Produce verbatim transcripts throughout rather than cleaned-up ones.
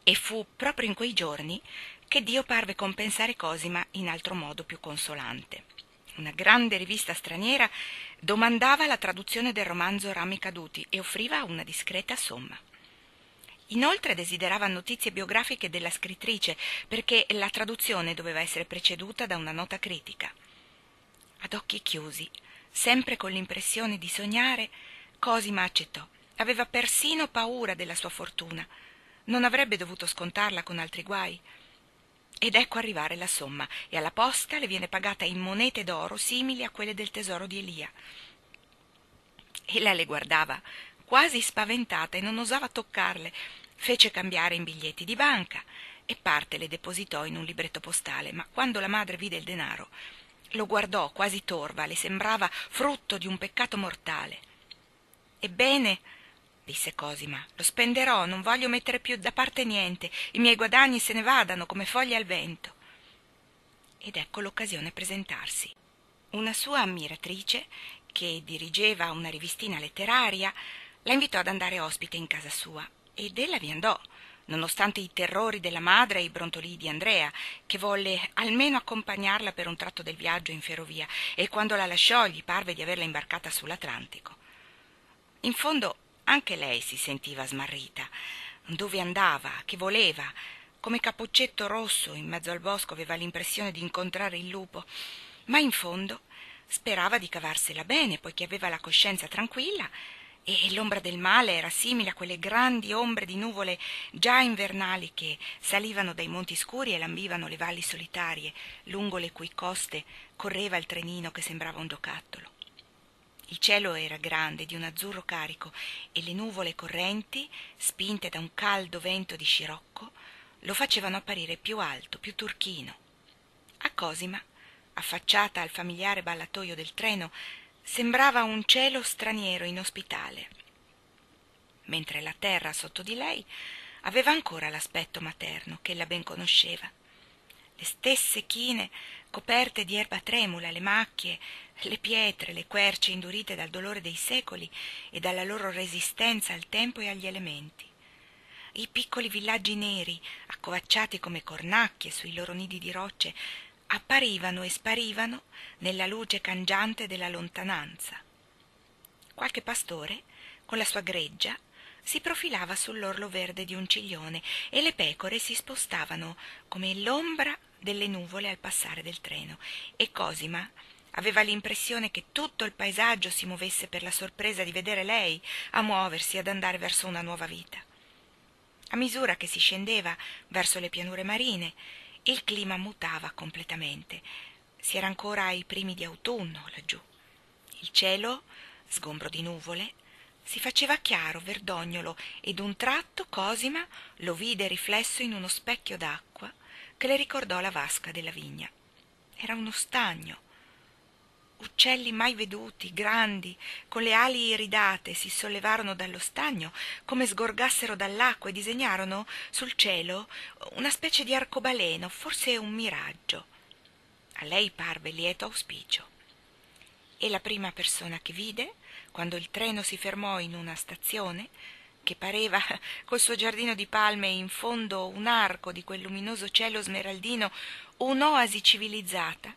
E fu proprio in quei giorni che Dio parve compensare Cosima in altro modo più consolante. Una grande rivista straniera domandava la traduzione del romanzo Rami caduti e offriva una discreta somma. Inoltre desiderava notizie biografiche della scrittrice, perché la traduzione doveva essere preceduta da una nota critica. Ad occhi chiusi, sempre con l'impressione di sognare, Cosima accettò. Aveva persino paura della sua fortuna. Non avrebbe dovuto scontarla con altri guai. Ed ecco arrivare la somma, e alla posta le viene pagata in monete d'oro simili a quelle del tesoro di Elia. Ella le guardava, quasi spaventata, e non osava toccarle. Fece cambiare in biglietti di banca e parte le depositò in un libretto postale, ma quando la madre vide il denaro, lo guardò quasi torva, le sembrava frutto di un peccato mortale. «Ebbene», disse Cosima, «lo spenderò, non voglio mettere più da parte niente, i miei guadagni se ne vadano come foglie al vento». Ed ecco l'occasione presentarsi. Una sua ammiratrice, che dirigeva una rivistina letteraria, la invitò ad andare ospite in casa sua, ed ella vi andò, nonostante i terrori della madre e i brontolii di Andrea, che volle almeno accompagnarla per un tratto del viaggio in ferrovia, e quando la lasciò gli parve di averla imbarcata sull'Atlantico. In fondo anche lei si sentiva smarrita. Dove andava? Che voleva? Come Cappuccetto Rosso in mezzo al bosco aveva l'impressione di incontrare il lupo, ma in fondo sperava di cavarsela bene, poiché aveva la coscienza tranquilla, e l'ombra del male era simile a quelle grandi ombre di nuvole già invernali che salivano dai monti scuri e lambivano le valli solitarie, lungo le cui coste correva il trenino che sembrava un giocattolo. Il cielo era grande, di un azzurro carico, e le nuvole correnti, spinte da un caldo vento di scirocco, lo facevano apparire più alto, più turchino. A Cosima, affacciata al familiare ballatoio del treno, sembrava un cielo straniero inospitale, mentre la terra sotto di lei aveva ancora l'aspetto materno che ella ben conosceva. Le stesse chine coperte di erba tremula, le macchie, le pietre, le querce indurite dal dolore dei secoli e dalla loro resistenza al tempo e agli elementi. I piccoli villaggi neri, accovacciati come cornacchie sui loro nidi di rocce, apparivano e sparivano nella luce cangiante della lontananza. Qualche pastore, con la sua greggia, si profilava sull'orlo verde di un ciglione, e le pecore si spostavano come l'ombra delle nuvole al passare del treno, e Cosima aveva l'impressione che tutto il paesaggio si muovesse per la sorpresa di vedere lei, a muoversi, ad andare verso una nuova vita. A misura che si scendeva verso le pianure marine, il clima mutava completamente. Si era ancora ai primi di autunno laggiù. Il cielo, sgombro di nuvole, si faceva chiaro, verdognolo, e d'un tratto Cosima lo vide riflesso in uno specchio d'acqua che le ricordò la vasca della vigna. Era uno stagno. Uccelli mai veduti, grandi, con le ali iridate, si sollevarono dallo stagno come sgorgassero dall'acqua e disegnarono sul cielo una specie di arcobaleno, forse un miraggio. A lei parve lieto auspicio. E la prima persona che vide, quando il treno si fermò in una stazione, che pareva, col suo giardino di palme e in fondo un arco di quel luminoso cielo smeraldino, un'oasi civilizzata,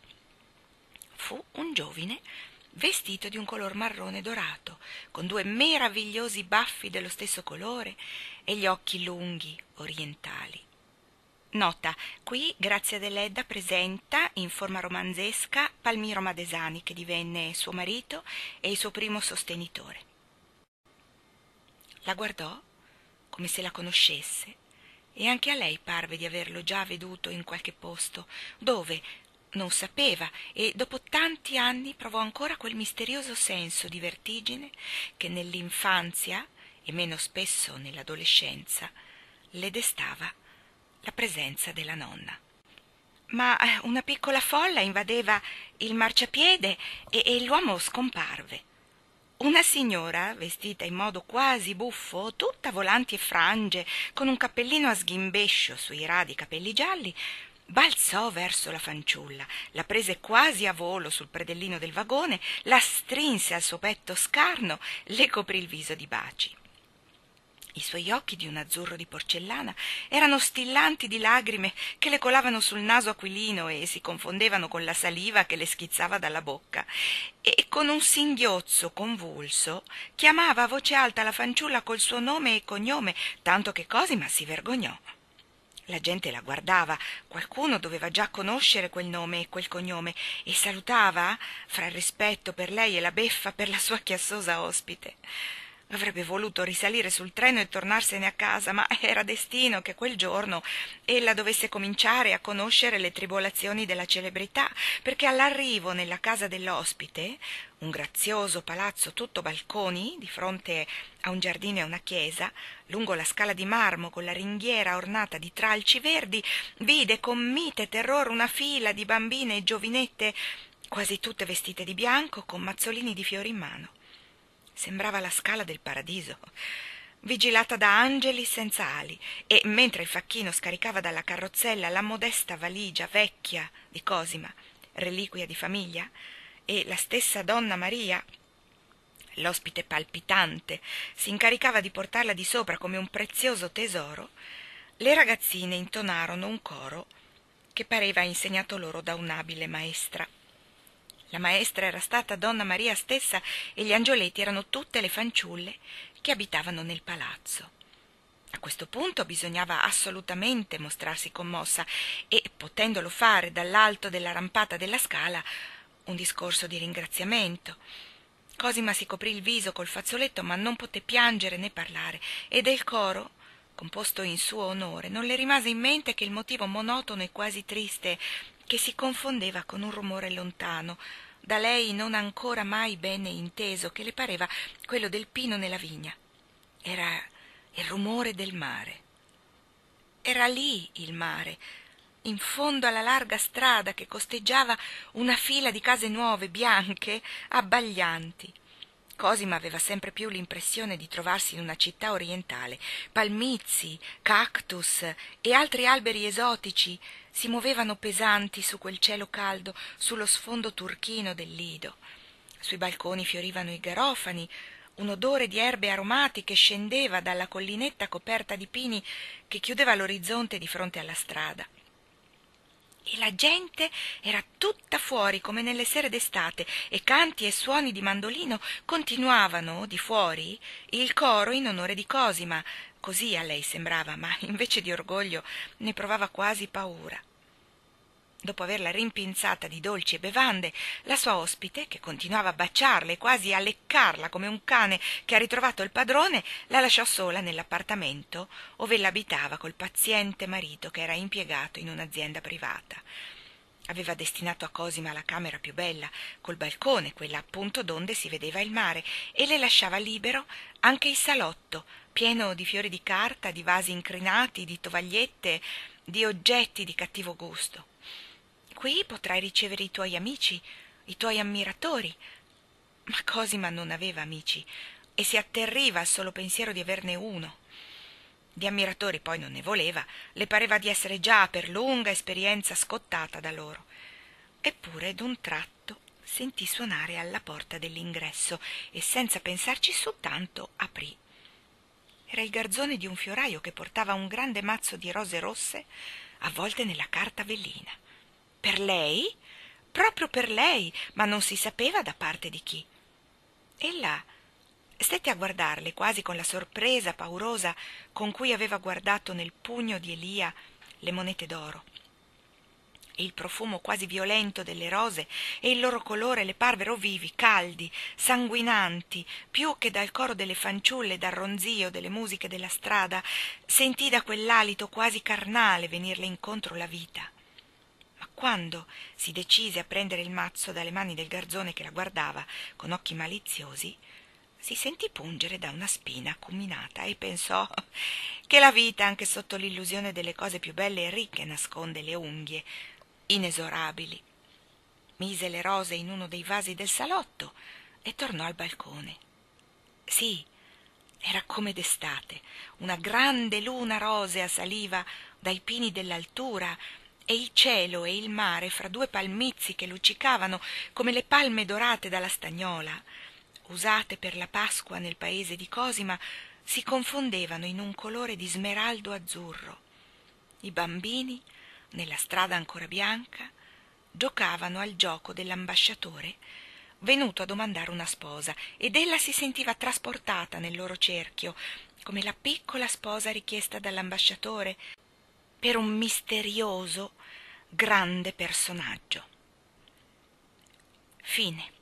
fu un giovine vestito di un color marrone dorato, con due meravigliosi baffi dello stesso colore e gli occhi lunghi, orientali. Nota: qui Grazia Deledda presenta, in forma romanzesca, Palmiro Madesani, che divenne suo marito e il suo primo sostenitore. La guardò come se la conoscesse, e anche a lei parve di averlo già veduto in qualche posto. Dove? Non sapeva, e dopo tanti anni provò ancora quel misterioso senso di vertigine che nell'infanzia, e meno spesso nell'adolescenza, le destava la presenza della nonna. Ma una piccola folla invadeva il marciapiede e, e l'uomo scomparve. Una signora, vestita in modo quasi buffo, tutta volanti e frange, con un cappellino a sghimbescio sui radi capelli gialli, balzò verso la fanciulla, la prese quasi a volo sul predellino del vagone, la strinse al suo petto scarno, le coprì il viso di baci. I suoi occhi, di un azzurro di porcellana, erano stillanti di lagrime che le colavano sul naso aquilino e si confondevano con la saliva che le schizzava dalla bocca, e con un singhiozzo convulso chiamava a voce alta la fanciulla col suo nome e cognome, tanto che Cosima si vergognò. La gente la guardava, qualcuno doveva già conoscere quel nome e quel cognome, e salutava, fra il rispetto per lei e la beffa per la sua chiassosa ospite. Avrebbe voluto risalire sul treno e tornarsene a casa, ma era destino che quel giorno ella dovesse cominciare a conoscere le tribolazioni della celebrità, perché all'arrivo nella casa dell'ospite, un grazioso palazzo tutto balconi, di fronte a un giardino e a una chiesa, lungo la scala di marmo con la ringhiera ornata di tralci verdi, vide con mite terrore una fila di bambine e giovinette, quasi tutte vestite di bianco, con mazzolini di fiori in mano. Sembrava la scala del paradiso, vigilata da angeli senza ali, e mentre il facchino scaricava dalla carrozzella la modesta valigia vecchia di Cosima, reliquia di famiglia, e la stessa donna Maria, l'ospite palpitante, si incaricava di portarla di sopra come un prezioso tesoro, le ragazzine intonarono un coro che pareva insegnato loro da un'abile maestra. La maestra era stata donna Maria stessa e gli angioletti erano tutte le fanciulle che abitavano nel palazzo. A questo punto bisognava assolutamente mostrarsi commossa e, potendolo fare dall'alto della rampata della scala, un discorso di ringraziamento. Cosima si coprì il viso col fazzoletto, ma non poté piangere né parlare, e del coro, composto in suo onore, non le rimase in mente che il motivo monotono e quasi triste che si confondeva con un rumore lontano, da lei non ancora mai bene inteso, che le pareva quello del pino nella vigna. Era il rumore del mare. Era lì il mare, in fondo alla larga strada che costeggiava una fila di case nuove, bianche, abbaglianti. Cosima aveva sempre più l'impressione di trovarsi in una città orientale. Palmizi, cactus e altri alberi esotici si muovevano pesanti su quel cielo caldo, sullo sfondo turchino del lido. Sui balconi fiorivano i garofani, un odore di erbe aromatiche scendeva dalla collinetta coperta di pini che chiudeva l'orizzonte di fronte alla strada. E la gente era tutta fuori come nelle sere d'estate, e canti e suoni di mandolino continuavano di fuori il coro in onore di Cosima. Così a lei sembrava, ma invece di orgoglio ne provava quasi paura. Dopo averla rimpinzata di dolci e bevande, la sua ospite, che continuava a baciarla e quasi a leccarla come un cane che ha ritrovato il padrone, la lasciò sola nell'appartamento ove l'abitava col paziente marito che era impiegato in un'azienda privata. Aveva destinato a Cosima la camera più bella, col balcone, quella appunto donde si vedeva il mare, e le lasciava libero anche il salotto, pieno di fiori di carta, di vasi incrinati, di tovagliette, di oggetti di cattivo gusto. Qui potrai ricevere i tuoi amici, i tuoi ammiratori. Ma Cosima non aveva amici e si atterriva al solo pensiero di averne uno. Di ammiratori poi non ne voleva, le pareva di essere già per lunga esperienza scottata da loro. Eppure d'un tratto sentì suonare alla porta dell'ingresso e senza pensarci su tanto aprì. Era il garzone di un fioraio che portava un grande mazzo di rose rosse avvolte nella carta velina. Per lei? Proprio per lei, ma non si sapeva da parte di chi. Ella stette a guardarle quasi con la sorpresa paurosa con cui aveva guardato nel pugno di Elia le monete d'oro. E il profumo quasi violento delle rose e il loro colore le parvero vivi, caldi, sanguinanti, più che dal coro delle fanciulle e dal ronzio delle musiche della strada. Sentì da quell'alito quasi carnale venirle incontro la vita. Ma quando si decise a prendere il mazzo dalle mani del garzone che la guardava con occhi maliziosi, si sentì pungere da una spina acuminata e pensò che la vita, anche sotto l'illusione delle cose più belle e ricche, nasconde le unghie inesorabili. Mise le rose in uno dei vasi del salotto e tornò al balcone. Sì, era come d'estate, una grande luna rosea saliva dai pini dell'altura, e il cielo e il mare, fra due palmizi che luccicavano come le palme dorate dalla stagnola, usate per la Pasqua nel paese di Cosima, si confondevano in un colore di smeraldo azzurro. I bambini, nella strada ancora bianca, giocavano al gioco dell'ambasciatore venuto a domandare una sposa, ed ella si sentiva trasportata nel loro cerchio, come la piccola sposa richiesta dall'ambasciatore per un misterioso, grande personaggio. Fine.